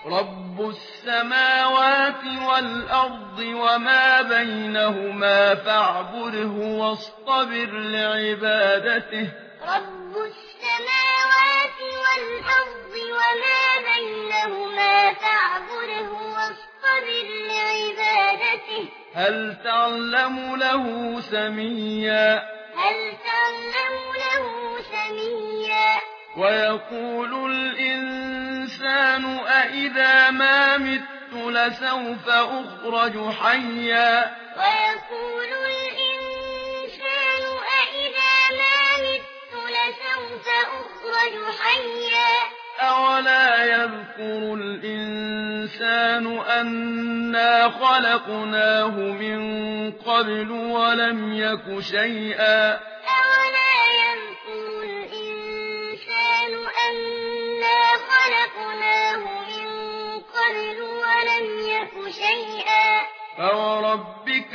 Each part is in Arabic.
رب السماوات والأرض وما بينهما فاعبده واصطبر لعبادته رب السماوات والأرض وما بينهما فاعبده واصطبر لعبادته هل تعلم له سميا ويقول الإنسان أإذا ما مت لسوف أخرج حيا ويقول الإنسان أإذا ما مت لسوف أخرج حيا أولا يذكر الإنسان أنا خلقناه من قبل ولم يك شيئا أولا يذكر الإنسان أنا خلقناه من قبل ولم يك شيئا فوربك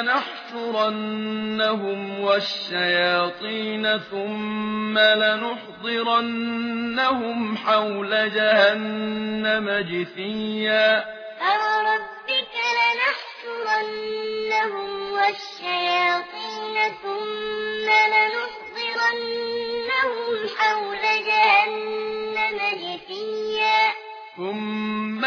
لنحشرنهم والشياطين ثم لنحضرنهم حول جهنم جثيا فوربك لنحشرنهم والشياطين ثم لنحضرنهم حول جهنم جثيا ثم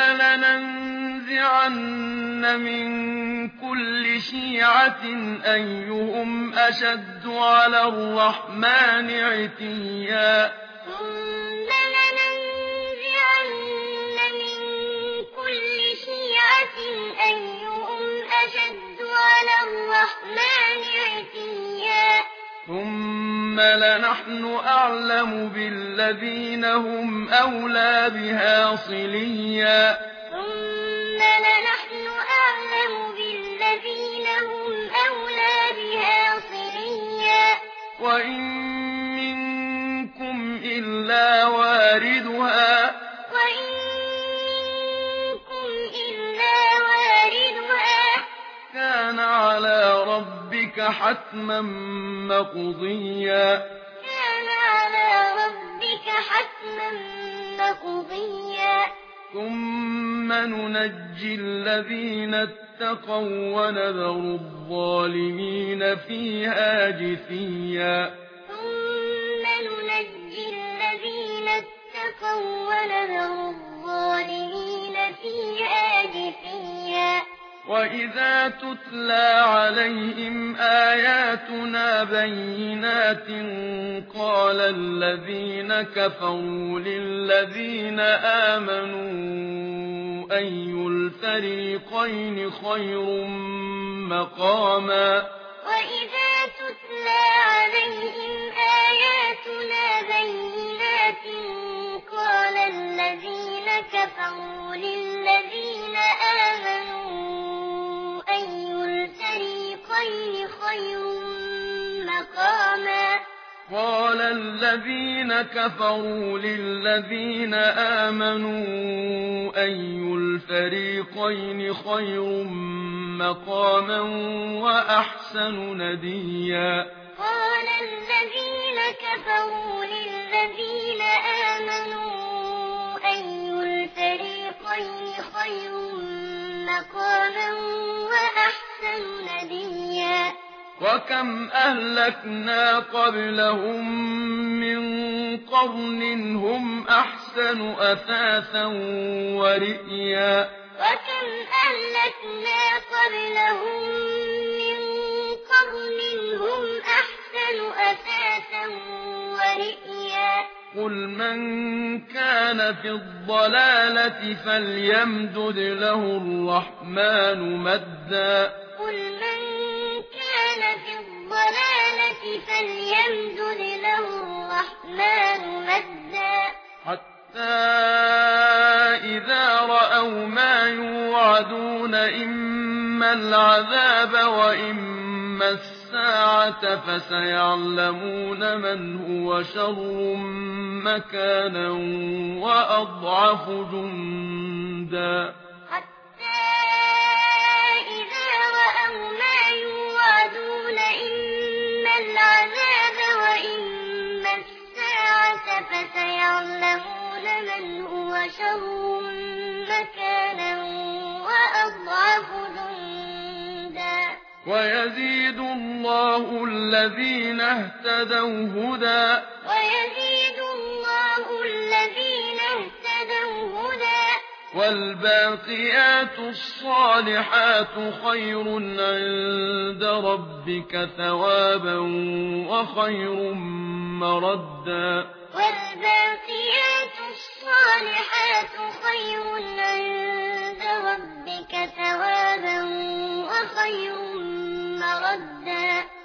لننزعن من كل شيعة أيهم أشد على الرحمن عتيا ثم لننزعن من كل شيعة أيهم أشد على الرحمن عتيا ثم لنحن أعلم بالذين هم أولى بها صليا ثم لنحن أعلم بالذين هم أولى بها صليا وإن منكم إلا واردها كان على ربك حتما مقضيا ثم ننجي الذين اتقوا ونذر الظالمين فيها جثيا ثم ننجي الذين اتقوا ونذر الظالمين فيها جثيا وإذا تتلى عليهم آياتنا بينات قال الذين كفروا للذين آمنوا أي الفريقين خير مقاما وإذا تتلى عليهم آياتنا بينات قال الذين كفروا للذين آمنوا أي الفريقين خير مقاما قال الذين كفروا للذين آمنوا أي الفريقين خير مقاما وأحسن نديا قال الذين كفروا للذين آمنوا أي الفريقين خير مقاما وأحسن نديا وكم أهلكنا قبلهم من قرن هم أحسن أثاثا ورئيا وكم أهلكنا قبلهم من قرن هم أحسن أثاثا ورئيا قل من كان في الضلالة فليمدد له الرحمن مدا قل من كان في الضلالة فليمدد له الرحمن مدا حتى إذا رأوا ما يوعدون إما العذاب وإما الساعة فسيعلمون من هو شر مكانا وأضعف جندا حتى إذا رأوا ما يوعدون إما العذاب وإما الساعة فسيعلمون من هو شر ويزيد الله الذين اهتدوا هدى والباقيات الصالحات خير عند ربك ثوابا وخير مردا